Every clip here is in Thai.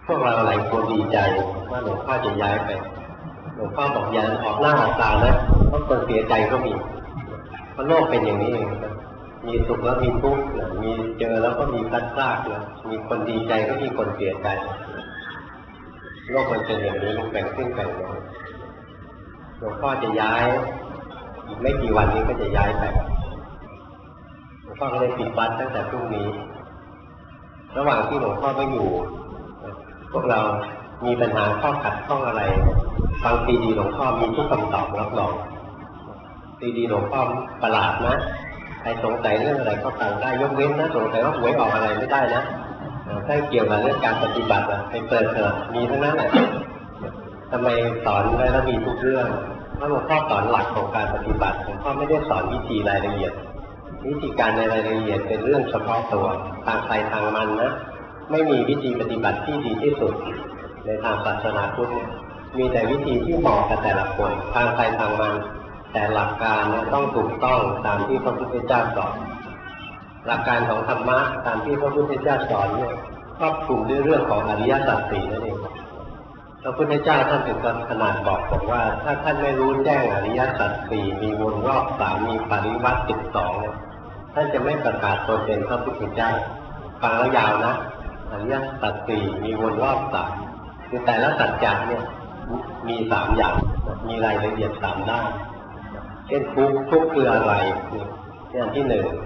พวกเราหลายคนดีใจว่าหลวงพ่อจะย้ายไปหลวงพ่อบอกอย่าออกหน้าออกตานะเพราะคนเสียใจก็มีเพราะโลกเป็นอย่างนี้เองมีสุขแล้วมีทุกข์มีเจอแล้วก็มีพลัดพรากมีคนดีใจก็มีคนเสียใจโลกมันเป็นอย่างนี้มันแบ่งขึ้นแบ่งลงหลวงพ่อจะย้ายอีกไม่กี่วันนี้ก็จะย้ายไปหลวงพ่อก็เลยปิดวัดตั้งแต่พรุ่งนี้ระหว่างที่หลวงพ่อไม่อยู่พวกเรามีปัญหาข้อขัดข้องอะไรฟังซีดีหลวงพ่อมีทุกคำตอบรับรองซีดีหลวงพ่อประหลาดนะใครสงสัยเรื่องอะไรก็ฟังได้ยกเว้นนะสงสัยว่าหวยออกอะไรไม่ได้นะถ้าเกี่ยวกับเรื่องการปฏิบัติไปเปิดเถอะมีทั้งนั้นแหละทำไมสอนได้แล้วมีทุกเรื่องเพราะหลวงพ่อสอนหลักของการปฏิบัติหลวงพ่อไม่ได้สอนวิธีรายละเอียดวิธีการในรายละเอียดเป็นเรื่องเฉพาะตัวทางใครทางมันนะไม่มีวิธีปฏิบัติที่ดีที่สุดในทางศาสนาพุทธมีแต่วิธีที่เหมาะกับแต่ละคนทางใครทางมันแต่หลักการต้องถูกต้องตามที่พระพุทธเจ้าสอนหลักการของธรรมะตามที่พระพุทธเจ้าสอนเนี่ยครอบคลุมด้วยเรื่องของอริยสัจสี่นั่นเองพระพุทธเจ้าท่านถึงกับขนาดบอกว่าถ้าท่านไม่รู้แจ้งอริยสัจสี่มีวนรอบสามมีปริวัติ12ท่านจะไม่ประกาศตนเป็นพระพุทธเจ้าฟังแล้วยาวนะอริยสัจสี่มีวนรอบสามคือแต่ละสัจจะเนี่ยมี3อย่างมีรายละเอียด3ด้านเช่นทุกข์คืออะไรนี่อันที่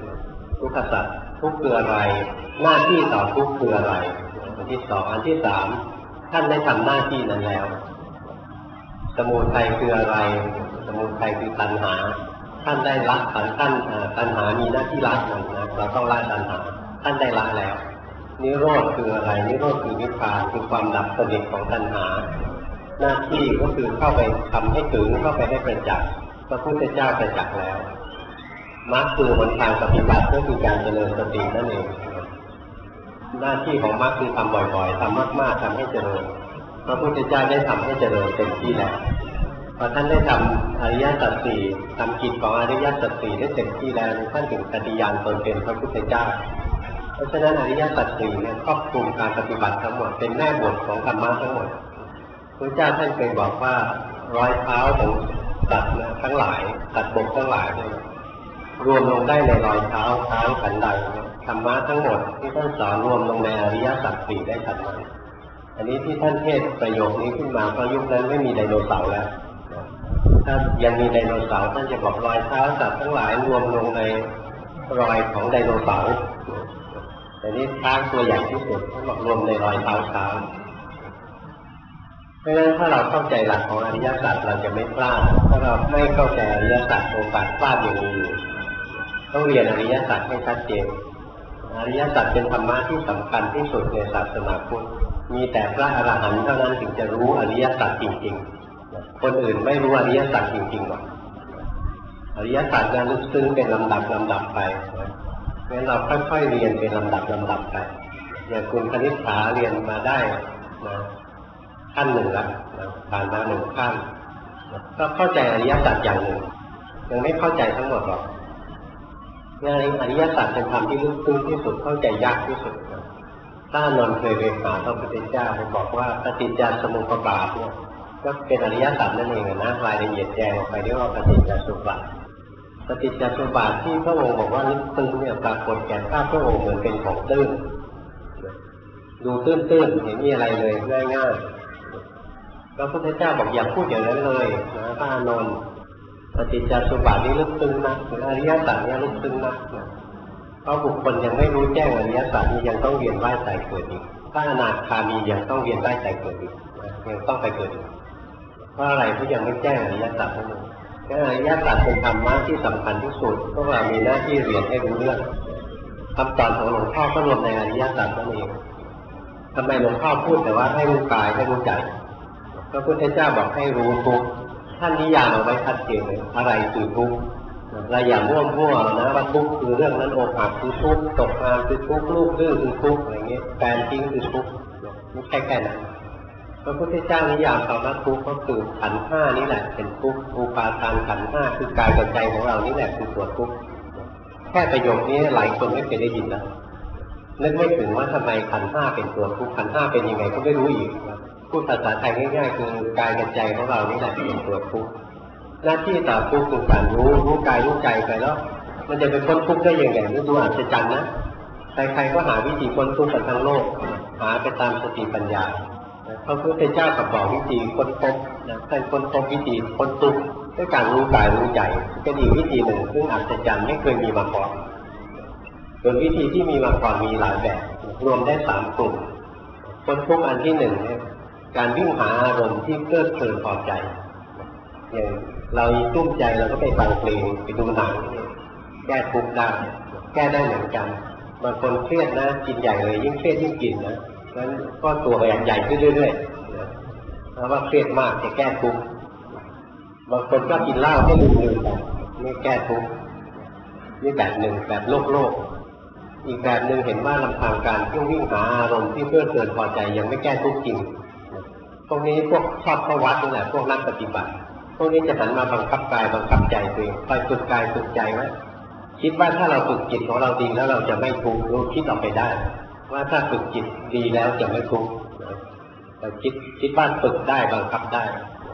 1ทุกขสัจทุกข์คืออะไรหน้าที่ต่อทุกข์คืออะไรอันที่2อันที่3ท่านได้ทำหน้าที่นั้นแล้วสมุทัยคืออะไรสมุทัยคือตัณหาท่านได้ละตัณหามีหน้าที่ละมันนะเราต้องละตัณหาท่านได้ละแล้วนิโรธคืออะไรนิโรธคือนิพพานคือความดับสนิทของตัณหาหน้าที่ก็คือเข้าไปทำให้ถึงเข้าไปให้ประจักษ์พระพุทธเจ้าประจักษ์แล้วมรรคคือหนทางปฏิบัติก็คือการเจริญสตินั่นเองหน้าที่ของมรรคคือทำบ่อยๆทำมากๆทำให้เจริญพระพุทธเจ้าได้ทำให้เจริญเต็มที่แล้วพอท่านได้ทำอริยสัจสี่ทำกิจของอริยสัจสี่ได้เต็มที่แล้วท่านถึงปฏิญาณตนเป็นพระพุทธเจ้าเพราะฉะนั้นอริยสัจสี่เนี่ยครอบคลุมการปฏิบัติทั้งหมดเป็นแม่บทของธรรมะทั้งหมดพระเจ้าท่านเคยบอกว่ารอยเท้าของสัตว์ทั้งหลายสัตว์บกทั้งหลายเนี่ยรวมลงได้ในรอยเท้าช้างขันใดธรรมะทั้งหมดที่ท่านสอนรวมลงในอริยสัจสี่ได้ทันทีอันนี้ที่ท่านเทศประโยคนี้ขึ้นมาเพราะยุคนั้นไม่มีไดโนเสาร์แล้วถ้ายังมีไดโนเสาร์ท่านจะบอกรอยเท้าสัตว์ทั้งหลายรวมลงในรอยของไดโนเสาร์แต่นี้ช้างตัวใหญ่ที่สุดท่านบอกรวมในรอยเท้าช้างเพราะฉะนั้นถ้าเราเข้าใจหลักของอริยสัจเราจะไม่พลาดถ้าเราไม่เข้าใจอริยสัจโอกาสพลาดอย่างนี้ต้องเรียนอริยสัจให้ชัดเจนอริยสัจเป็นธรรมะที่สำคัญที่สุดในศาสนาพุทธมีแต่พระอรหันต์เท่านั้นถึงจะรู้อริยสัจจริงๆคนอื่นไม่รู้อริยสัจจริงๆหรอกอริยสัจนั้นลึกซึ้งเป็นลำดับไปเพราะฉะนั้นเราค่อยๆเรียนเป็นลำดับไปอย่างคุณคณิษฐาเรียนมาได้นะขั้นหนึ่งแล้วผ่านมา1ขั้นก็เข้าใจอริยสัจอย่างหนึ่งยังไม่เข้าใจทั้งหมดหรอกในอริยสัจเป็นธรรมที่ลึกซึ้งที่สุดเข้าใจยากที่สุดถ้านนท์เคยไปหาพระพุทธเจ้าไปบอกว่าปฏิจจสมุปบาทเนี่ยก็เป็นอริยสัจนั่นเองนะรายละเอียดแจงออกไปเรียกว่าปฏิจจสมุปบาทปฏิจจสมุปบาทที่พระองค์บอกว่าลึกซึ้งเนี่ยปรากฏแก่ข้าพระองค์เหมือนเป็นของตื้นดูตื้นๆเห็นมีอะไรเลยง่ายๆพระพุทธเจ้าบอกอย่าพูดอย่างนั้นเลยนะพระอานนท์ปฏิจจสมุปบาทนี้ลึกซึ้งนะหรืออริยสัจเนี่ยลึกซึ้งนะเพราะบุคคลยังไม่รู้แจ้งอริยสัจนี่ยังต้องเวียนว่ายตายเกิดอีกถ้าอนาคามียังต้องเวียนว่ายตายเกิดอีกยังต้องไปเกิดอีกเพราะอะไรที่ยังไม่แจ้งอริยสัจนั่นเองอริยสัจเป็นธรรมะที่สำคัญที่สุดพวกเรามีหน้าที่เรียนให้รู้เรื่องคำสอนของหลวงพ่อก็รวมในอริยสัจนั่นเองทำไมหลวงพ่อพูดแต่ว่าให้รู้กายให้รู้ใจพระพุทธเจ้าบอกให้รู้ทุกข์ท่านนิยามเอาไว้ชัดเจนเลยอะไรคือทุกข์เราอย่ามั่วนะว่าทุกข์คือเรื่องนั้นอกหักคือทุกข์ตกงานคือทุกข์ลูกดื้อคือทุกข์อะไรเงี้ยแฟนทิ้งคือทุกข์ไม่ใช่แค่นั้นพระพุทธเจ้านิยามคำว่าทุกข์ก็คือขันธ์ห้านี่แหละเป็นทุกข์อุปาทานขันธ์ห้าคือกายกับใจของเรานี่แหละคือตัวทุกข์แค่ประโยคนี้หลายคนไม่เคยได้ยินนะนึกไม่ถึงว่าทำไมขันธ์ห้าเป็นตัวทุกข์ขันธ์ห้าเป็นยังไงก็ไม่รู้อีกพูดภาษาไทยง่ายๆคือกายกับใจของเรานี่แหละเป็นตัวทุกข์หน้าที่ต่อทุกข์คือการรู้กายรู้ใจไปแล้วมันจะเป็นพ้นทุกข์ได้ยังไงนี่ดูอัศจรรย์นะใครๆก็หาวิธีพ้นทุกข์กันทั้งโลกหาไปตามสติปัญญาพระพุทธเจ้าก็บอกวิธีค้นพบท่านค้นพบวิธีพ้นทุกข์ด้วยการรู้กายรู้ใจเป็นอีกวิธีหนึ่งซึ่งอัศจรรย์ไม่เคยมีมาก่อนส่วนวิธีที่มีมาก่อนมีหลายแบบรวมได้3 กลุ่มพ้นทุกข์อันที่1เนี่ยการวิ่งหาอารมณ์ที่เพลิดเพลินพอใจอย่างเราตุ้มใจเราก็ไปฟังเพลงไปดูหนังแก้ทุกข์ได้แก้ได้เหมือนกันบางคนเครียดนะกินใหญ่เลยยิ่งเครียดยิ่งกินนะนั้นก็ตัวใหญ่ขึ้นเรื่อยๆเพราะว่าเครียดมากจะแก้ทุกข์บางคนก็กินเหล้าให้ลืมไปไม่แก้ทุกข์นี่แบบหนึ่งแบบโลกอีกแบบหนึ่งเห็นว่าลำพังการวิ่งหาอารมณ์ที่เพลิดเพลินพอใจยังไม่แก้ทุกข์จริงพวกนี้พวกชอบเข้าวัดนี่แหละพวกนักปฏิบัติพวกนี้จะหันมาบังคับกายบังคับใจตัวเองคอยฝึกกายฝึกใจไว้คิดว่าถ้าเราฝึกจิตของเราดีแล้วเราจะไม่ทุกข์รู้คิดออกไปได้ว่าถ้าฝึกจิตดีแล้วจะไม่ทุกข์เราคิดว่าฝึกได้บังคับได้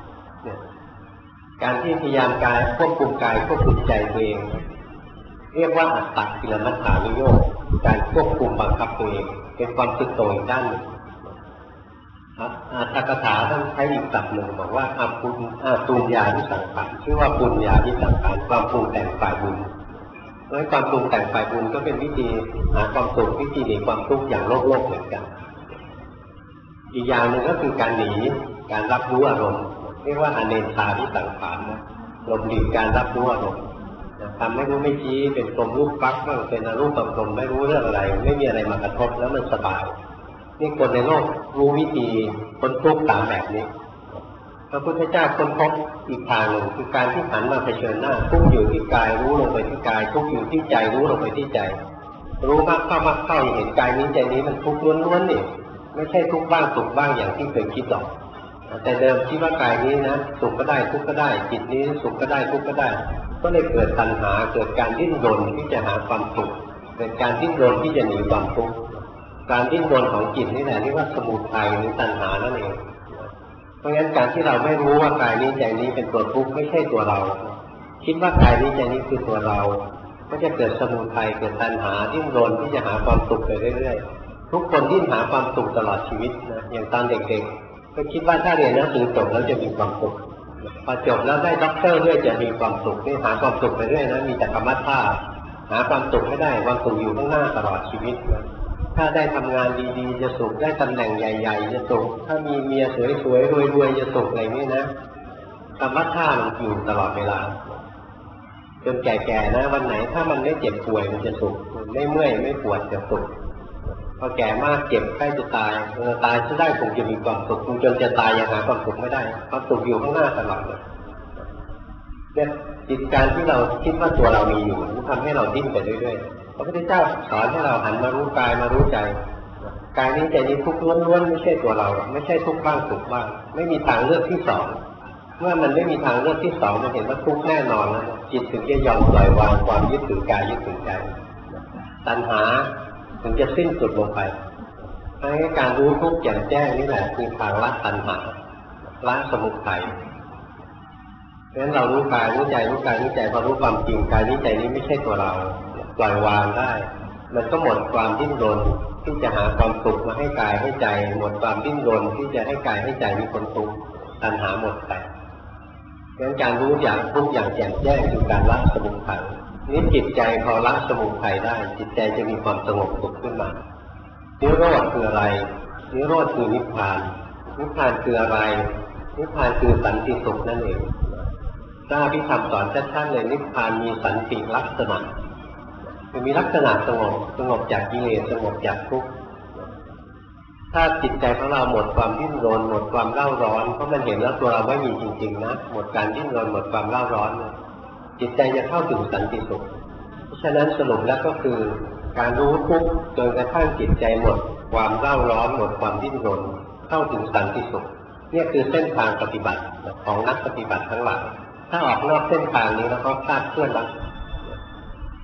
การที่พยายามกายควบคุมกายควบคุมใจตัวเองเรียกว่าอัตตกิลมัฏฐานุโยคการควบคุมบังคับตัวเองเป็นความสุดโต่งอีกด้านหนึ่งอัตถกถาท่านใช้อีกศัพท์หนึ่งบอกว่าปุญญาวิสังขารชื่อว่าปุญญาวิสังขารความปรุงแต่งฝ่ายบุญเพราะความปรุงแต่งฝ่ายบุญก็เป็นวิธีหาความสุขวิธีหนีความทุกข์อย่างโลกเหมือนกันอีกอย่างหนึ่งก็คือการหนีการรับรู้อารมณ์เรียกว่าอเนชาวิสังขารหลบหลีกการรับรู้อารมณ์ทำไม่รู้ไม่ชี้เป็นกลมรูปฟักบ้างเป็นอรูปกลมไม่รู้เรื่องอะไรไม่มีอะไรมากระทบแล้วมันสบายนี่คนในโลกรู้วิธีพ้นทุกข์ตามแบบนี้พระพุทธเจ้าค้นพบอีกทางหนึ่งคือการที่หันมาเผชิญหน้าทุกข์อยู่ที่กายรู้ลงไปที่กายทุกข์อยู่ที่ใจรู้ลงไปที่ใจรู้มากเข้อย่างเห็นกายนี้ใจนี้มันทุกข์ล้วนๆนี่ไม่ใช่ทุกข์บ้างสุขบ้างอย่างที่เคยคิดหรอกแต่เดิมคิดว่ากายนี้นะสุขก็ได้ทุกข์ก็ได้จิตนี้สุขก็ได้ทุกข์ก็ได้ก็เลยเกิดตัณหาเกิดการดิ้นรนที่จะหาความสุขเกิดการดิ้นรนที่จะหนีความทุกข์การดิ้นรนของจิตนี่แหละเรียกว่าสมุทัยหรือตัณหานั่นเองเพราะงั้นการที่เราไม่รู้ว่ากายนี้ใจนี้เป็นตัวทุกข์ไม่ใช่ตัวเราคิดว่ากายนี้ใจนี้คือตัวเราก็จะเกิดสมุทัยเกิดตัณหาดิ้นรนที่จะหาความสุขไปเรื่อยๆทุกคนดิ้นหาความสุขตลอดชีวิตนะอย่างตอนเด็กๆก็คิดว่าถ้าเรียนหนังสือจบแล้วจะมีความสุขพอจบแล้วได้ด็อกเตอร์ด้วยจะมีความสุขนี่หาความสุขไปเรื่อยนะมีแต่กรรมฐานหาความสุขไม่ได้ความสุขอยู่ข้างหน้าตลอดชีวิตนะถ้าได้ทำงานดีๆจะสุขได้ตำแหน่งใหญ่ๆจะสุขถ้ามีเมียสวยๆรวยๆจะสุขอะไรนี่นะกรรมฐานมันอยู่ตลอดเวลาจนแก่ๆนะวันไหนถ้ามันไม่เจ็บป่วยมันจะสุขไม่เมื่อยไม่ปวดจะสุขพอแก่มากเจ็บใกล้จะตายตายจะได้คงจะมีความสุขจนจะตายยังหาความสุขไม่ได้ความสุขอยู่ข้างหน้าตลอดเลยเนี่ยจิตการที่เราคิดว่าตัวเรามีอยู่มันทำให้เราดิ้นไปเรื่อยๆพระพุทธเจ้าสอนให้เราหันมารู้กายมารู้ใจกายนี้ใจนี้ทุกข์ล้วนๆไม่ใช่ตัวเราไม่ใช่ทุกข์บ้างสุขบ้างไม่มีทางเลือกที่สองเมื่อมันไม่มีทางเลือกที่สองมันเห็นว่าทุกข์แน่นอนแล้วจิตถึงจะยอมปล่อยวางความยึดถือกายยึดถือใจตัณหาถึงจะสิ้นสุดลงไปเพราะงั้นการรู้ทุกข์แจ่มแจ้งนี่แหละคือทางละตัณหาละสมุทัยเพราะฉะนั้นเรารู้กายรู้ใจรู้กายรู้ใจพอรู้ความจริงกายนี้ใจนี้ไม่ใช่ตัวเราปล่อยวางได้มันก็หมดความดิ้นรนที่จะหาความสุขมาให้กายให้ใจหมดความดิ้นรนที่จะให้กายให้ใจมีความสุขตัณหาหมดไปเพราะฉะนั้นการรู้อย่างทุกอย่างแจ่มแจ้งคือการละสมุทัยนี่จิตใจพอละสมุทัยได้จิตใจจะมีความสงบสุขขึ้นมานิโรธคืออะไรนิโรธคือนิพพานนิพพานคืออะไรนิพพานคือสันติสุขนั่นเองพระอภิธรรมสอนชัดๆเลยนิพพานมีสันติลักษณะคือมีลักษณะสงบจากกิเลสสงบจากทุกข์ถ้าจิตใจของเราหมดความดิ้นรนหมดความเล่าร้อนเพราะมันเห็นแล้วตัวเราไม่มีจริงๆนะหมดการดิ้นรนหมดความเล่าร้อนจิตใจจะเข้าถึงสันติสุขเพราะฉะนั้นสรุปแล้วก็คือการรู้ทุกข์จนกระทั่งจิตใจหมดความเล่าร้อนหมดความดิ้นรนเข้าถึงสันติสุขนี่คือเส้นทางปฏิบัติของนักปฏิบัติทั้งหลายถ้าออกนอกเส้นทางนี้แล้วก็คลาดเคลื่อนแล้ว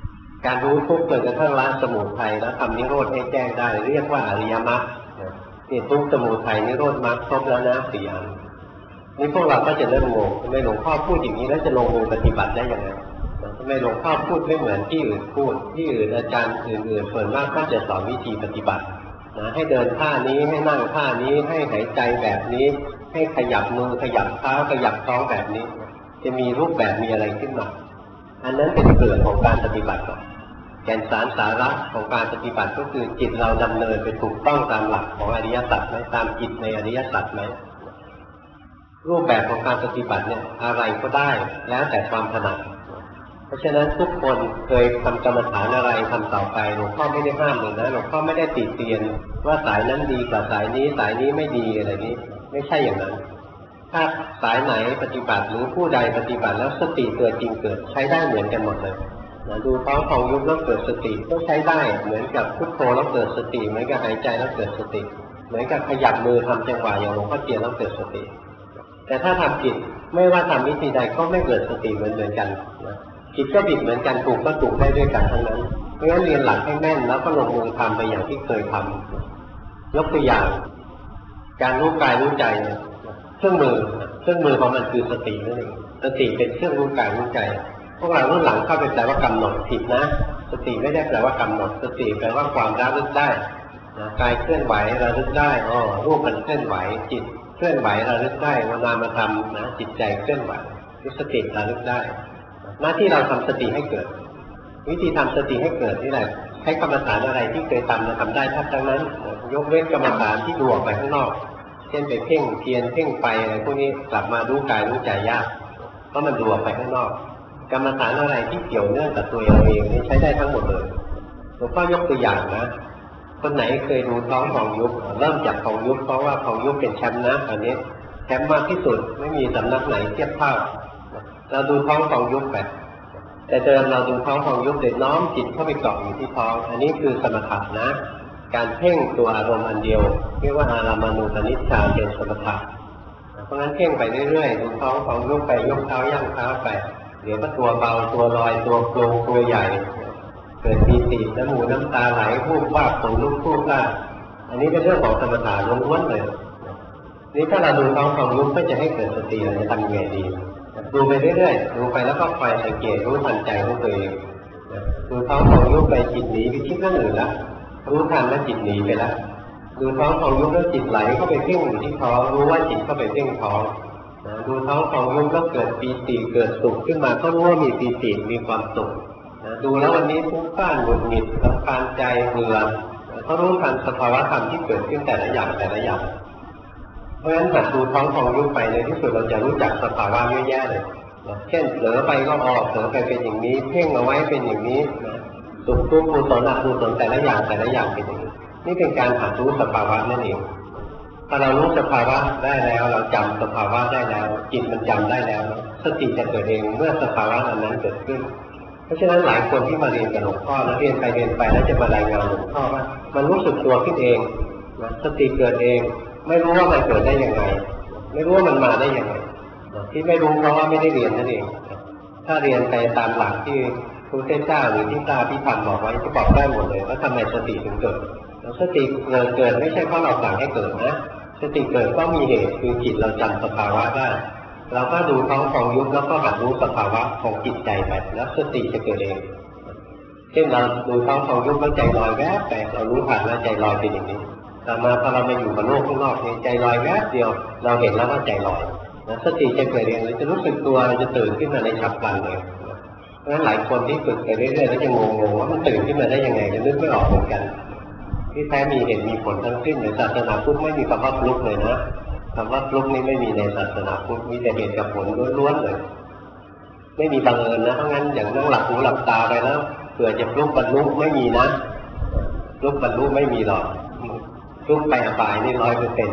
การรู้ทุกข์จนกระทั่งละสมุทัยแล้วทำนิโรธให้แจ้งได้เรียกว่าอริยมรรคนี่ทุกข์สมุทัยนิโรธมรรคครบแล้วนะ4 อันนี่พวกเราก็จะเริ่มงงทำไมหลวงพ่อพูดอย่างนี้แล้วจะลงมือปฏิบัติได้ยังไงทำไมหลวงพ่อพูดไม่เหมือนที่อื่นพูดที่อื่นอาจารย์อื่นๆส่วนมากก็จะสอนวิธีปฏิบัตินะให้เดินท่านี้ให้นั่งท่านี้ให้หายใจแบบนี้ให้ขยับมือขยับเท้าขยับท้องแบบนี้จะมีรูปแบบมีอะไรขึ้นมาอันนั้นเป็นเกลือของการปฏิบัติแก่นสารสาระของการปฏิบัติก็คือจิตเราดำเนินไปถูกต้องตามหลักของอริยสัจไหมตามจิตในอริยสัจไหมรูปแบบของการปฏิบัติเนี่ยอะไรก็ได้แล้วแต่ความถนัดเพราะฉะนั้นทุกคนเคยทำกรรมฐานอะไรทำต่อไปหลวงพ่อไม่ได้ห้ามเลยนะหลวงพ่อไม่ได้ติเตียนว่าสายนั้นดีกว่าสายนี้ไม่ดีอะไรนี้ไม่ใช่อย่างนั้นถ้าสายไหนปฏิบัติหรือผู้ใดปฏิบัติแล้วสติเกิดจริงเกิดใช้ได้เหมือนกันหมดเลยดูท้องของยุบแล้วเกิดสติก็ใช้ได้เหมือนกับพุทโธแล้วเกิดสติเหมือนกับหายใจแล้วเกิดสติเหมือนกับขยับมือทำจังหวะอย่างหลวงพ่อเทียนแล้วเกิดสติแต่ถ้าทำผิดไม่ว่าทำวิธีใดก็ไม่เกิดสติเหมือนกันผิดก็ผิดเหมือนกันถูกก็ถูกได้ด้วยกันทั้งนั้นเพราะฉะนั้นเรียนหลักให้แม่นแล้วก็ลงมือทำไปอย่างที่เคยทำยกตัวอย่างการรู้กายรู้ใจเครื่องมือของมันคือสตินั่นเองสติเป็นเครื่องรู้กายรู้ใจพวกเรารุ่นหลังเข้าไปแปลว่ากำหนดผิดนะสติไม่ได้แปลว่ากำหนดสติแปลว่าความระลึกได้กายเคลื่อนไหวระลึกได้รูปมันเคลื่อนไหวจิตเคลื่อนไหวระลึกได้ว่านามธรรมนะจิตใจเคลื่อนไหวสติระลึกได้หน้าที่เราทำสติให้เกิดวิธีทำสติให้เกิดนี่แหละใช้กรรมฐานอะไรที่เคยทำได้แทบทั้งนั้นยกเว้นกรรมฐานที่ดูออกไปข้างนอกเช่นไปเพ่งเทียนเพ่งไฟอะไรพวกนี้กลับมารู้กายรู้ใจยากเพราะมันดูออกไปข้างนอกกรรมฐานอะไรที่เกี่ยวเนื่องกับตัวเราเองนี่ใช้ได้ทั้งหมดเลยหลวงพ่อยกตัวอย่างนะคนไหนเคยดูท้องของยุบเริ่มจากของยุบเพราะว่าของยุบเป็นแชมป์นะอันนี้แชมป์มากที่สุดไม่มีสำนักไหนเทียบเท่าเราดูท้องของยุบแบบแต่เดิมเราดูท้องของยุบเด็ดน้อมจิตเข้าไปเกาะอยู่ที่ท้องอันนี้คือสมถะนะการเพ่งตัวอารมณ์อันเดียวเรียกว่าอารามานุปนิชฌานเป็นสมถะเพราะงั้นเพ่งไปเรื่อยๆดูท้องของยุบไปยกเท้าย่างเท้าไปเดี๋ยวก็ตัวเบาตัวลอยตัวโปร่งตัวใหญ่เกิดปีติน้ำหูน้ำตาไหลพูดว่าขนลุกพูดได้อันนี้เป็นเรื่องของสมถะล้วนๆเลยนี่ถ้าเราดูท้องของยุบก็จะให้เกิดสติเราจะทำยังไงดีดูไปเรื่อยๆดูไปแล้วก็คอยสังเกตรู้ทันใจของตัวเองดูท้องของยุบไปจิตหนีไปคิดเรื่องอื่นแล้วรู้ทันว่าจิตหนีไปแล้วดูท้องของยุบแล้วจิตไหลเข้าไปเพ่งอยู่ที่ท้องรู้ว่าจิตเข้าไปเพ่งท้องดูท้องของยุบแล้วเกิดปีติเกิดสุขขึ้นมาก็รู้ว่ามีปีติมีความสุขดูแล้ววันนี้ฟุ้งซ่านหงุดหงิดรำคาญใจเบื่อก็รู้ทันสภาวะธรรมที่เกิดขึ้นแต่ละอย่างเพราะฉะนั้นหัดดูท้องของยุบไปในที่สุดเราจะรู้จักสภาวะเยอะแยะเลยเช่นเผลอไปก็ออกเผลอไปเป็นอย่างนี้เพ่งเอาไว้เป็นอย่างนี้สุขทุกข์กุศลอกุศลแต่ละอย่างเป็นอย่างนี้นี่เป็นการหัดรู้สภาวะนั่นเองถ้าเรารู้สภาวะได้แล้วเราจำสภาวะได้แล้วจิตมันจำได้แล้วสติจะเกิดเองเมื่อสภาวะนั้นเกิดขึ้นเพราะฉะนั้นหลายคนที่มาเรียนกับหลวงพ่อแล้วเรียนไปแล้วจะมารายงานหลวงพ่อว่ามันรู้สึกตัวขึ้นเองสติเกิดเองไม่รู้ว่ามันเกิดได้ยังไงไม่รู้ว่ามันมาได้ยังไงที่ไม่รู้เพราะว่าไม่ได้เรียนนั่นเองถ้าเรียนไปตามหลักที่พระพุทธเจ้าหรือที่พระพิพันธ์บอกไว้ก็บอกได้หมดเลยว่าทำไมสติถึงเกิดสติเกิดไม่ใช่เพราะเราสั่งให้เกิดนะสติเกิดก็มีเหตุคือจิตเราจำสภาวะได้เราก็ดูท้องของยุบแล้วก็หัดรู้สภาวะของจิตใจไปแล้วสติจะเกิดเองเช่นเราดูท้องของยุบแล้วใจลอยแวบไปเรารู้ทันว่าใจลอยเป็นอย่างนี้ต่อมาพอเรามาอยู่กับโลกข้างนอกใจลอยแวบเดียวเราเห็นแล้วว่าใจลอยสติจะเกิดเองเราจะรู้สึกตัวเราจะตื่นขึ้นมาในฉับพลันเลยเพราะฉะนั้นหลายคนที่ฝึกไปเรื่อยๆแล้วจะงงว่ามันตื่นขึ้นมาได้ยังไงนึกไม่ออกเหมือนกันที่แท้มีเหตุมีผลทั้งสิ้นในศาสนาพุทธไม่มีคำว่าฟลุกเลยนะคำว่าฟลุกนี่ไม่มีในศาสนาพุทธมีแต่เหตุกับผลล้วนๆเลยไม่มีบังเอิญนะเพราะงั้นอย่างนั่งหลับหูหลับตาไปแล้วเผื่อจะฟลุกบรรลุไม่มีนะฟลุกบรรลุไม่มีหรอกฟลุกไปอบายนี่100%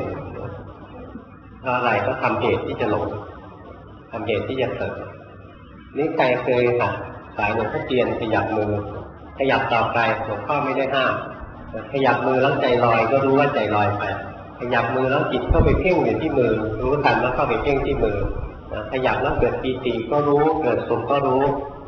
เพราะอะไรก็ทำเหตุที่จะหลงทำเหตุที่จะเกิดนี่ใครเคยหัดสายหลวงพ่อเทียนขยับมือขยับต่อไปหลวงพ่อไม่ได้ห้ามขยับมือแล้วใจลอยก็รู้ว่าใจลอยไปขยับมือแล้วจิตเข้าไปเพ่งอยู่ที่มือรู้ทันแล้วเข้าไปเพ่งที่มือขยับแล้วเกิดปีติก็รู้เกิดสุขก็รู้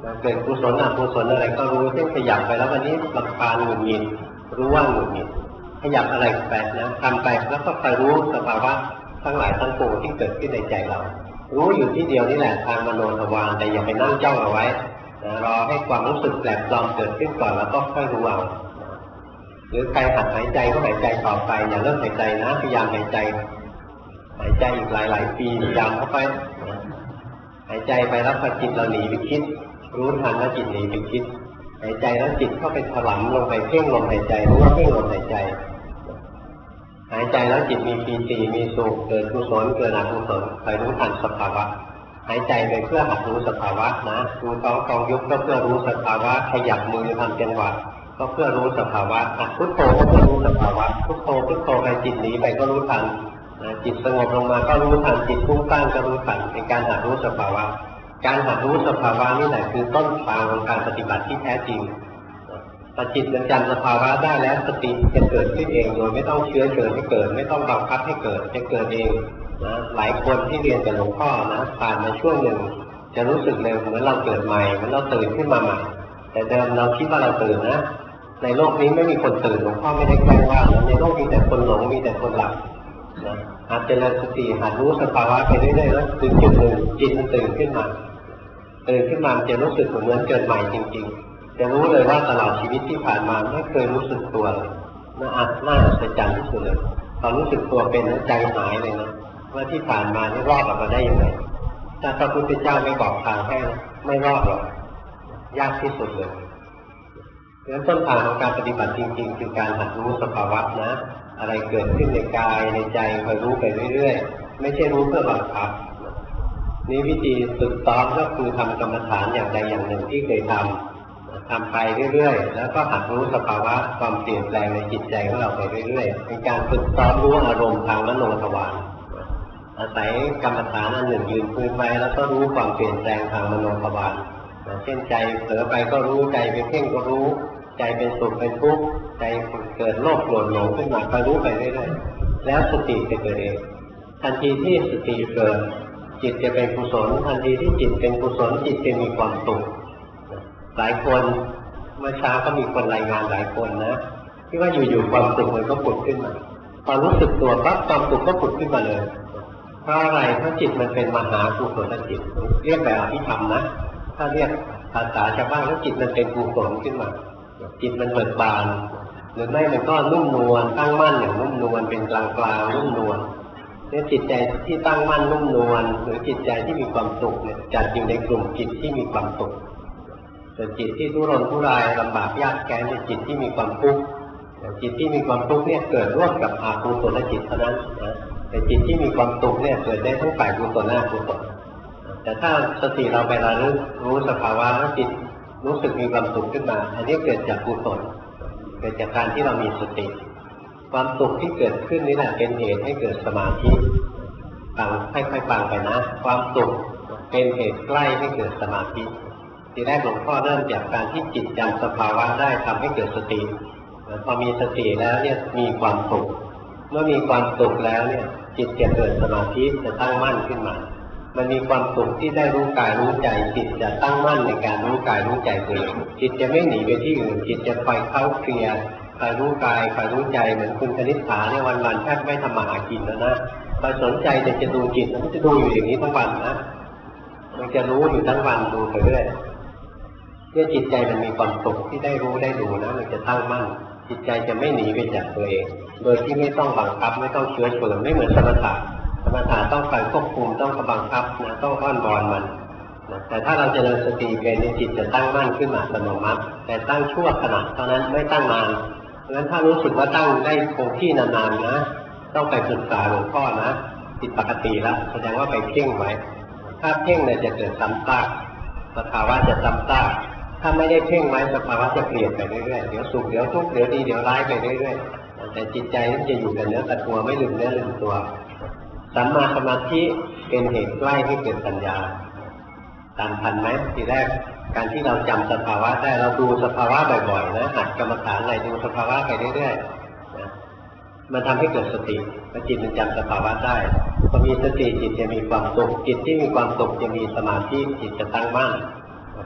เกิดกุศลอกุศลอะไรก็รู้เช่นขยับไปแล้ววันนี้รำคาญหงุดหงิดรู้ว่าหงุดหงิดขยับอะไรไปนะทำไปแล้วก็คอยรู้สภาวะทั้งหลายทั้งปวงที่เกิดขึ้นในใจเรารู้อยู่ที่เดียวนี่แหละทางมโนทวารแต่อย่าไปนั่งจ้องเอาไว้นะรอให้ความรู้สึกแปลกปลอมเกิดขึ้นก่อนแล้วก็ค่อยรู้เอาหรือใครหัดหายใจก็หายใจต่อไปอย่าเลิกหายใจนะพยายามหายใจอีกหลายปีพยายามเข้าไปหายใจไปแล้วพอจิตเราหนีไปคิดรู้ทันว่าจิตหนีไปคิดหายใจแล้วจิตเข้าไปถลำลงไปเพ่งลมหายใจรู้ว่าเพ่งลมหายใจหายใจแล้วจิตมีปีติมีสุขเกิดกุศลเกิดอกุศลคอยรู้ทันสภาวะหายใจไปเพื่อหัดรู้สภาวะนะดูท้องยุบก็เพื่อรู้สภาวะขยับมือทำจังหวะก็เพื่อรู้สภาวะพุทโธก็เพื่อรู้สภาวะพุทโธไปจิตหนีไปก็รู้ทันจิตสงบลงมาก็รู้ทันจิตฟุ้งซ่านก็รู้ทันเป็นการหัดรู้สภาวะการหัดรู้สภาวะนี่แหละคือต้นทางของการปฏิบัติที่แท้จริงพอจิตมันจำสภาวะได้แล้วสติจะเกิดขึ้นเองโดยไม่ต้องเชื้อเชิญให้เกิดไม่ต้องบังคับให้เกิดจะเกิดเองนะหลายคนที่เรียนกับหลวงพ่อนะผ่านมาช่วงหนึ่งจะรู้สึกเลยเหมือนเราเกิดใหม่เหมือนเราตื่นขึ้นมาใหม่แต่เดิมเราคิดว่าเราตื่นนะในโลกนี้ไม่มีคนตื่นหลวงพ่อไม่ได้แกล้งว่าในโลกมีแต่คนหลงมีแต่คนหลับนะหัดเจริญสติหัดรู้สภาวะไปเรื่อยๆแล้วถึงจุดหนึ่งจิตมันตื่นขึ้นมาจะรู้สึกเหมือนเกิดใหม่จริงๆจะรู้เลยว่าตลอดชีวิตที่ผ่านมาไม่เคยรู้สึกตัวเลยน่าอัศจรรย์ที่สุดเลยตอนรู้สึกตัวเป็นใจหายเลยนะว่าที่ผ่านมานี่รอดออกมาได้ยังไงถ้าพระพุทธเจ้าไม่บอกทางให้ไม่รอดหรอกยากที่สุดเลยเพราะฉะนั้นต้นทางของการปฏิบัติจริงๆคือการหัดรู้สภาวะนะอะไรเกิดขึ้นในกายในใจคอยรู้ไปเรื่อยๆไม่ใช่รู้เพื่อบังคับนี่วิธีฝึกซ้อมก็คือทำกรรมฐานอย่างใดอย่างหนึ่งที่เคยทำไปเรื่อยๆแล้วก็หัดรู้สภาวะความเปลี่ยนแปลงในจิตใจของเราไปเรื่อยๆเป็นการฝึกซ้อมรู้อารมณ์ทางมโนทวารอาศัยกรรมฐานอันหนึ่งยืนพื้นไว้แล้วก็รู้ความเปลี่ยนแปลงทางมโนทวารเช่นใจเผลอไปก็รู้ใจไปเพ่งก็รู้ใจเป็นสุขเป็นทุกข์ใจเกิดโลภโกรธหลงขึ้นมาก็รู้ไปเรื่อยๆแล้วสติจะเกิดเองทันทีที่สติเกิดจิตจะเป็นกุศลทันทีที่จิตเป็นกุศลจิตจะมีความสุขหลายคนเมื่อเช้าก็มีคนรายงานหลายคนนะที่ว่าอยู่ๆความสุขมันก็ผุดขึ้นมาพอรู้สึกตัวปั๊บความสุขก็ผุดขึ้นมาเลยเพราะอะไรเพราะจิตมันเป็นมหากุศลจิตเรียกแบบอภิธรรมนะถ้าเรียกภาษาชาวบ้านแล้วจิตมันเป็นกุศลขึ้นมาจิตมันเบิกบานหรือไม่มันก็นุ่มนวลตั้งมั่นอย่างนุ่มนวลเป็นกลางๆนุ่มนวลเนี่ยจิตใจที่ตั้งมั่นนุ่มนวลหรือจิตใจที่มีความสุขเนี่ยจัดอยู่ในกลุ่มจิตที่มีความสุขแต่จิตที่ทุรนทุรายลำบากยากแค้นเป็นจิตที่มีความทุกข์จิตที่มีความทุกข์เนี่ยเกิดร่วมกับอกุศลจิตเท่านั้นนะแต่จิตที่มีความสุขเนี่ยเกิดได้ทั้งฝ่ายกุศลและอกุศลแต่ถ้าสติเราไประลึกรู้สภาวะแล้วจิตรู้สึกมีความสุขขึ้นมาอันนี้เกิดจากกุศลเกิดจากการที่เรามีสติความสุขที่เกิดขึ้นนี่แหละเป็นเหตุให้เกิดสมาธิฟังค่อยๆฟังไปนะความสุขเป็นเหตุใกล้ให้เกิดสมาธิทีแรกหลวงพ่อเริ่มจากการที่จิตจำสภาวะได้ทำให้เกิดสติพอมีสติแล้วเนี่ยมีความสุขเมื่อมีความสุขแล้วเนี่ยจิตจะเกิดสมาธิจะตั้งมั่นขึ้นมามันมีความสุขที่ได้รู้กายรู้ใจจิตจะตั้งมั่นในการรู้กายรู้ใจตัวเองจิตจะไม่หนีไปที่อื่นจิตจะคอยเข้าเคลียร์คอยรู้กายคอยรู้ใจเหมือนคุณคณิษฐาเนี่ยวันๆแทบไม่ทำมาหากินแล้วนะคอยสนใจแต่จะดูจิตมันจะดูอยู่อย่างนี้ทั้งวันนะมันจะรู้อยู่ทั้งวันดูไปเรื่อยเนี่ยจิตใจมันมีความสุขที่ได้รู้ได้ดูนะมันจะตั้งมั่นจิตใจจะไม่หนีไปจากตัวเองโดยที่ไม่ต้องบังคับไม่ต้องเชื้อเชิญไม่เหมือนสมถะต้องการควบคุมต้องบังคับนะต้องอ้อนวอนมันนะแต่ถ้าเราเจริญสติเป็นจิตจะตั้งมั่นขึ้นมาอัตโนมัติแต่ตั้งชั่วขณะเท่านั้นไม่ตั้งนานเพราะฉะนั้นถ้ารู้สึกว่าตั้งได้คงที่นานๆนะต้องไปศึกษาหลวงพ่อนะผิดปกติแล้วแสดงว่าไปเพ่งไว้ถ้าเพ่งเนี่ยจะเกิดซ้ำซากสภาวะจะซ้ำซากถ้าไม่ได้เพ่งไว้สภาวะจะเปลี่ยนไปเรื่อยๆเดี๋ยวสุขเดี๋ยวทุกข์เดี๋ยวดีเดี๋ยวร้ายไปเรื่อยๆแต่จิตใจนั้นจะอยู่กับเนื้อกับตัวไม่ลืมเนื้อลืมตัวสัมมาสมาธิเป็นเหตุใกล้ให้เกิดปัญญาตามทันไหมทีแรกการที่เราจำสภาวะได้เราดูสภาวะบ่อยๆนะหัดกรรมฐานอะไรดูสภาวะไปเรื่อยๆนะมันทำให้เกิดสติจิตมันจำสภาวะได้พอมีสติจิตจะมีความสุขจิตที่มีความสุขจะมีสมาธิจิตจะตั้งมั่นจิต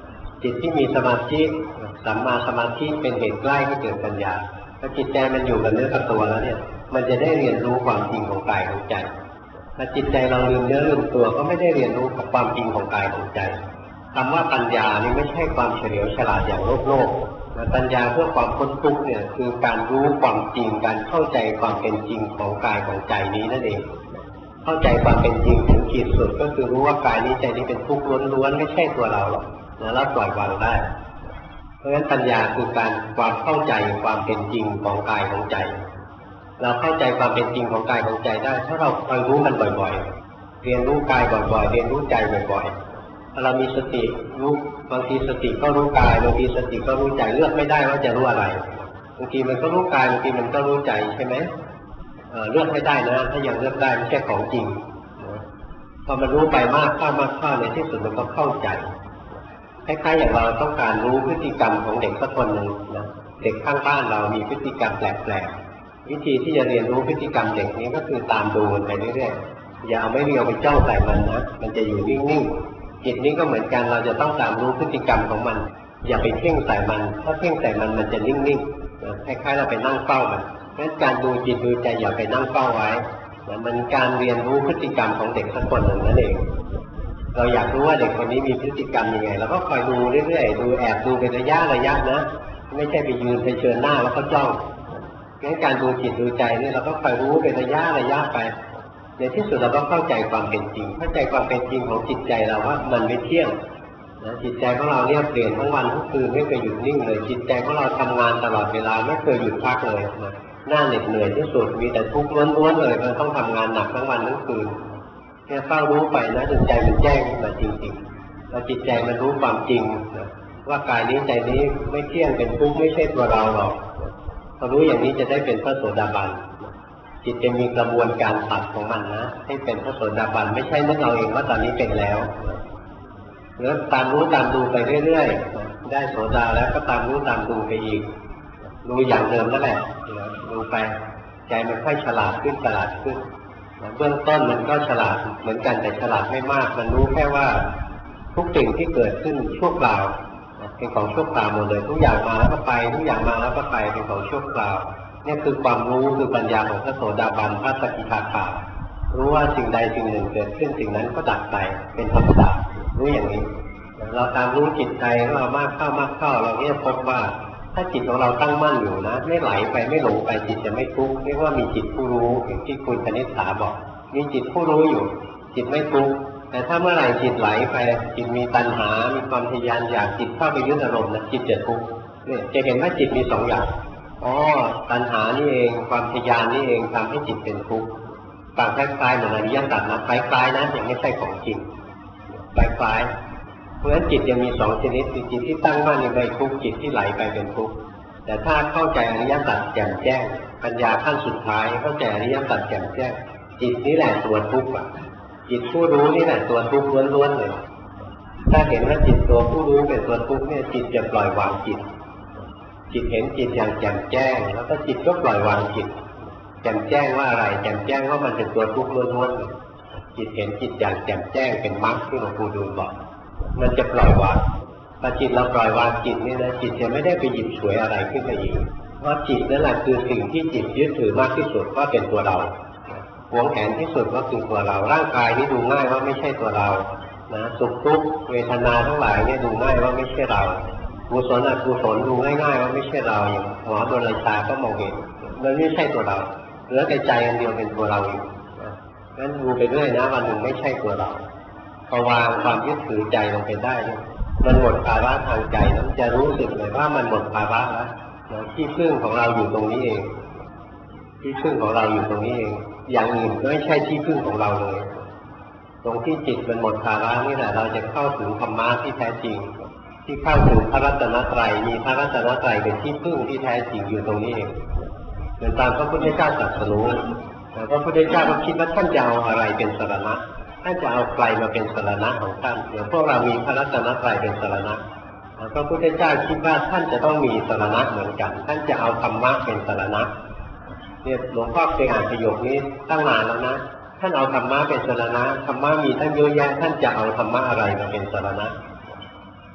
จิตที่มีสมาธิสัมมาสมาธิเป็นเหตุใกล้ให้เกิดปัญญาถ้าจิตใจมันอยู่กับเนื้อกับตัวแล้วเนี่ยมันจะได้เรียนรู้ความจริงของกายของใจถ้าจิตใจเราลืมเนื้อลืมตัวก็ไม่ได้เรียนรู้กับความจริงของกายของใจคำว่าปัญญานี่ไม่ใช่ความเฉลียวฉลาดอย่างโลกปัญญาเพื่อความพ้นทุกข์เนี่ยคือการรู้ความจริงการเข้าใจความเป็นจริงของกายของใจนี้นั่นเองเข้าใจความเป็นจริงถึงขีดสุดก็คือรู้ว่ากายนี้ใจนี้เป็นทุกข์ล้วนๆไม่ใช่ตัวเราหรอกแล้วปล่อยวางได้เพราะฉะนั้นปัญญาคือการความเข้าใจความเป็นจริงของกายของใจเราเข้าใจความเป็นจริงของกายของใจได้ถ้าเราคอยรู้มันบ่อยๆเรียนรู้กายบ่อยๆเรียนรู้ใจบ่อยๆถ้าเรามีสติรู้บางทีสติก็รู้กายบางทีสติก็รู้ใจเลือกไม่ได้ว่าจะรู้อะไรบางทีมันก็รู้กายบางทีมันก็รู้ใจใช่ไหมเลือกไม่ได้นะถ้ายังเลือกได้ไม่ใช่ของจริงพอมันรู้ไปมากเข้าในที่สุดมันก็เข้าใจคล้ายๆอย่างเราต้องการรู้พฤติกรรมของเด็กสักคนหนึ่งนะเด็กข้างบ้านเรามีพฤติกรรมแปลกๆวิธีที่จะเรียนรู้พฤติกรรมเด็กนี้ก็คือตามดูมันไปเรื่อยๆอย่าเอาไม่เรียวไปจ้องใส่มันนะมันจะอยู่นิ่งๆจิตนี้ก็เหมือนกันเราจะต้องตามรู้พฤติกรรมของมันอย่าไปเพ่งใส่มันถ้าเพ่งใส่มันมันจะนิ่งๆคล้ายๆเราไปนั่งเฝ้ามันงั้นการดูจิตดูใจอย่าไปนั่งเฝ้าไว้มันการเรียนรู้พฤติกรรมของเด็กสักคนหนึ่งนั่นเองเราอยากรู้ว่าเด็กคนนี้มีพฤติกรรมยังไงเราก็คอยดูเรื่อยๆดูแอบดูเป็นระยะนะไม่ใช่ไปยืนไปเชิญหน้าแล้วก็จ้องงั้นการดูจิตดูใจนี่เราก็คอยรู้เป็นระยะไปในที่สุดเราก็เข้าใจความเป็นจริงเข้าใจความเป็นจริงของจิตใจเราว่ามันไม่เที่ยงนะจิตใจของเราเนี่ยเปลี่ยนทั้งวันทั้งคืนไม่เคยหยุดนิ่งเลยจิตใจของเราทำงานตลอดเวลาไม่เคยหยุดพักเลยนะหน้าเหน็ดเหนื่อยที่สุดมีแต่ทุกข์ล้วนๆเลยมันต้องทำงานหนักทั้งวันทั้งคืนแค่เฝ้ารู้ไปนะจนใจมันแจ้งขึ้นมาจริงๆแล้วจิตใจมันรู้ความจริงนะว่ากายนี้ใจนี้ไม่เที่ยงเป็นทุกข์ไม่ใช่ตัวเราหรอกพอรู้อย่างนี้จะได้เป็นพระโสดาบันจิตจะมีกระบวนการตัดของมันนะให้เป็นพระโสดาบันไม่ใช่นึกเอาเองว่าตอนนี้เป็นแล้วแล้วตามรู้ตามดูไปเรื่อยๆได้โสดาแล้วก็ตามรู้ตามดูไปอีกดูอย่างเดิมนั่นแหละดูไปใจมันค่อยฉลาดขึ้นเบื้องต้นมันก็ฉลาดเหมือนกันแต่ฉลาดไม่มากมันรู้แค่ว่าทุกสิ่งที่เกิดขึ้นชั่วคราวเป็นของชั่วคราวหมดเลยทุกอย่างมาแล้วก็ไปทุกอย่างมาแล้วก็ไปเป็นของชั่วคราวนี่คือความรู้คือปัญญาของพระโสดาบันพระสกิทาคารู้ว่าสิ่งใดสิ่งหนึ่งเกิดขึ้นสิ่งนั้นก็ดับไปเป็นธรรมดารู้อย่างนี้เราตามรู้จิตใจของเรามากเข้าเราเนี่ยพบว่าถ้าจิตของเราตั้งมั่นอยู่นะไม่ไหลไปไม่หลงไปจิตจะไม่ทุกข์เรียกว่ามีจิตผู้รู้อย่างที่คุณคณิษฐาบอกมีจิตผู้รู้อยู่จิตไม่ทุกข์แต่ถ้าเมื่อไหร่จิตไหลไปจิตมีตัณหามีความทยานอยากจิตเข้าไปยึดอารมณ์นะจิตจะทุกข์เนี่ยจะเห็นว่าจิตมีสองอย่างตัณหานี่เองความทยานนี่เองทำให้จิตเป็นทุกข์ต่างคล้ายๆเหมือนอริยสัจนะคล้ายๆนะยังไม่ใช่ของจริงคล้ายๆเพราะฉะนั้นจิตยังมีสองชนิดคือจิตที่ตั้งมั่นอยู่ในทุกข์จิตที่ไหลไปเป็นทุกข์แต่ถ้าเข้าใจอริยสัจแจ่มแจ้งปัญญาขั้นสุดท้ายเข้าใจอริยสัจแจ่มแจ้งจิตนี่แหละตัวทุกข์จิตผู้รู้นี่แหละตัวทุกข์ล้วนๆเลยถ้าเห็นว่าจิตตัวผู้รู้เป็นตัวทุกข์เนี่ยจิตจะปล่อยวางจิตเห็นจิตอย่างแจ่มแจ้งแล้วก็จิตก็ปล่อยวางจิตแจ่มแจ้งว่าอะไรแจ่มแจ้งว่ามันเป็นตัวทุกข์ล้วนๆจิตเห็นจิตอย่างแจ่มแจ้งเป็นมรรคที่หลวงปู่ดูลบอกมันจะปล่อยวางพอจิตเราปล่อยวางจิตนี่นะจิตจะไม่ได้ไปหยิบฉวยอะไรขึ้นมาอีกเพราะจิตนั่นแหละคือสิ่งที่จิตยึดถือมากที่สุดว่าเป็นตัวเราหวงแหนที่สุดว่าคือตัวเราร่างกายนี่ดูง่ายว่าไม่ใช่ตัวเรานะสุขทุกข์เวทนาทั้งหลายเนี่ยดูง่ายว่าไม่ใช่เรากุศลอกุศลดูง่ายๆว่าไม่ใช่เราอย่างหมอโดนตาก็มองเห็นมันไม่ใช่ตัวเราเหลือแต่ใจอันเดียวเป็นตัวเราอยู่งั้นดูไปเรื่อยนะวันหนึ่งไม่ใช่ตัวเราพอวางความยึดถือใจลงไปได้มันหมดภาระทางใจแล้วจะรู้สึกเลยว่ามันหมดภาระแล้วที่พึ่งของเราอยู่ตรงนี้เองที่พึ่งของเราอยู่ตรงนี้เองอย่างอื่นไม่ใช่ที่พึ่งของเราเลยตรงที่จิตมันหมดภาระนี่แหละเราจะเข้าถึงธรรมะที่แท้จริงที่เข้าถึงพระรัตนตรัยมีพระรัตนตรัยเป็นที่พึ่งที่แท้จริงอยู่ตรงนี้เองเหมือนตามพระพุทธเจ้าตรัสรู้แต่พระพุทธเจ้าก็คิดว่าท่านจะเอาอะไรเป็นสรณะท่านจะเอาใครมาเป็นสรณะของท่านอย่างพวกเรามีพระรัตนตรัยเป็นสรณะพระพุทธเจ้าคิดว่าท่านจะต้องมีสรณะเหมือนกันท่านจะเอาธรรมะเป็นสรณะเนี่ยหลวงพ่อเคยอ่านประโยคนี้ตั้งนานแล้วนะท่านเอาธรรมะเป็นสรณะธรรมะมีตั้งเยอะแยะท่านจะเอาธรรมะอะไรมาเป็นสรณะ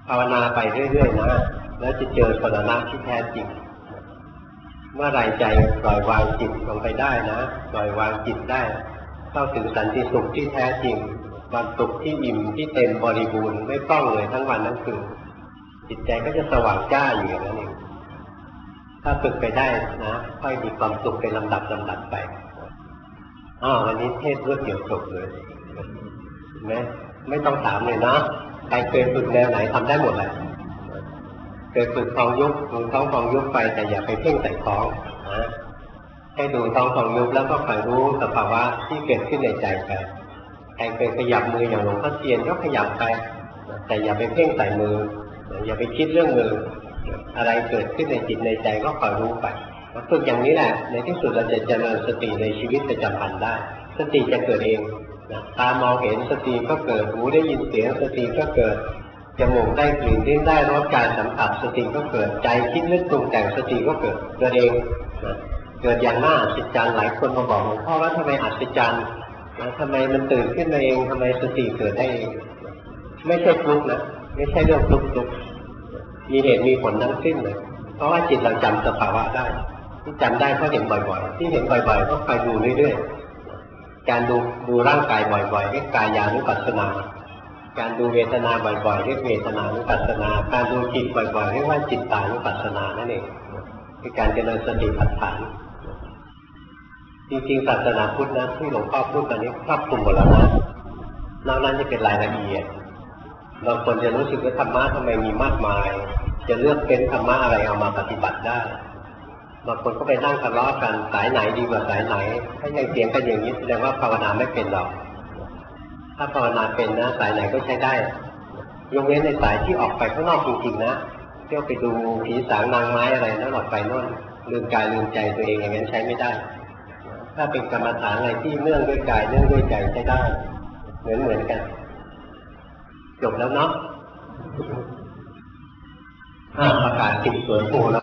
ภาวนาไปเรื่อยๆนะแล้วจะเจอสรณะที่แท้จริงเมื่อไรใจปล่อยวางจิตลงไปได้นะปล่อยวางจิตได้เข้าถึงสันติสุขที่แท้จริงความสุขที่อิ่มที่เต็มบริบูรณ์ไม่ต้องเลยทั้งวันทั้งคืนจิตใจก็จะสว่างจ้าอยู่อย่างนั้นเองถ้าฝึกไปได้นะค่อยมีความสุขเป็นลำดับไปวันนี้เทศรวดเดียวจบเลยเห็นไหมไม่ต้องถามเลยนะใครเคยฝึกแนวไหนทำได้หมดแหละเคยฝึกท้องยุบดูท้องยุบไปแต่อย่าไปเพ่งใส่ท้องนะให้ดูท้องยุบแล้วก็คอยรู้สภาวะที่เกิดขึ้นในใจไปใครเคยขยับมืออย่างหลวงพ่อเทียนก็ขยับไปแต่อย่าไปเพ่งใส่มืออย่าไปคิดเรื่องมืออะไรเกิดขึ้นในจิตในใจก็คอยรู้ไปฝึกอย่างนี้แหละในที่สุดเราจะเจริญสติในชีวิตประจำวันได้สติจะเกิดเองตามองเห็นสติก็เกิดหูได้ยินเสียงสติก็เกิดจมูกได้กลิ่นลิ้นได้รสกายสัมผัสสติก็เกิดใจคิดนึกปรุงแต่งสติก็เกิดเองเกิดอย่างน่าอัศจรรย์หลายคนมาบอกหลวงพ่อว่าทำไมอัศจรรย์ทำไมมันตื่นขึ้นมาเองทำไมสติเกิดได้เองไม่ใช่ฟลุกนะไม่ใช่เรื่องฟลุกมีเหตุมีผลทั้งสิ้นเลยเพราะว่าจิตเราจำสภาวะได้ที่จำได้เพราะเห็นบ่อยๆที่เห็นบ่อยๆก็คอยดูเรื่อยๆการดูร่างกายบ่อยๆเรียกกายานุปัสสนาการดูเวทนาบ่อยๆเรียกเวทนานุปัสสนาการดูจิตบ่อยๆเรียกว่าจิตตานุปัสสนานั่นเองคือการเจริญสติปัฏฐานจริงๆศาสนาพุทธนะที่หลวงพ่อพูดตอนนี้ครอบคลุมหมดแล้วนะนอกนั้นจะเป็นรายละเอียดบางคนจะรู้สึกว่าธรรมะทำไมมีมากมายจะเลือกเป็นธรรมะอะไรเอามาปฏิบัติได้บางคนก็ไปนั่งทะเลาะกันสายไหนดีกว่าสายไหนถ้ายังเถียงกันอย่างนี้แสดงว่าภาวนาไม่เป็นหรอกถ้าภาวนาเป็นนะสายไหนก็ใช้ได้ยกเว้นในสายที่ออกไปข้างนอกจริงๆนะเที่ยวไปดูผีสางนางไม้อะไรนั่นออกไปโน่นลืมกายลืมใจตัวเองอย่างนั้นใช้ไม่ได้ถ้าเป็นกรรมฐานอะไรที่เนื่องด้วยกายเนื่องด้วยใจใช้ได้เหมือนกันจบแล้วเนาะประกาศ10 สวนโพธิ์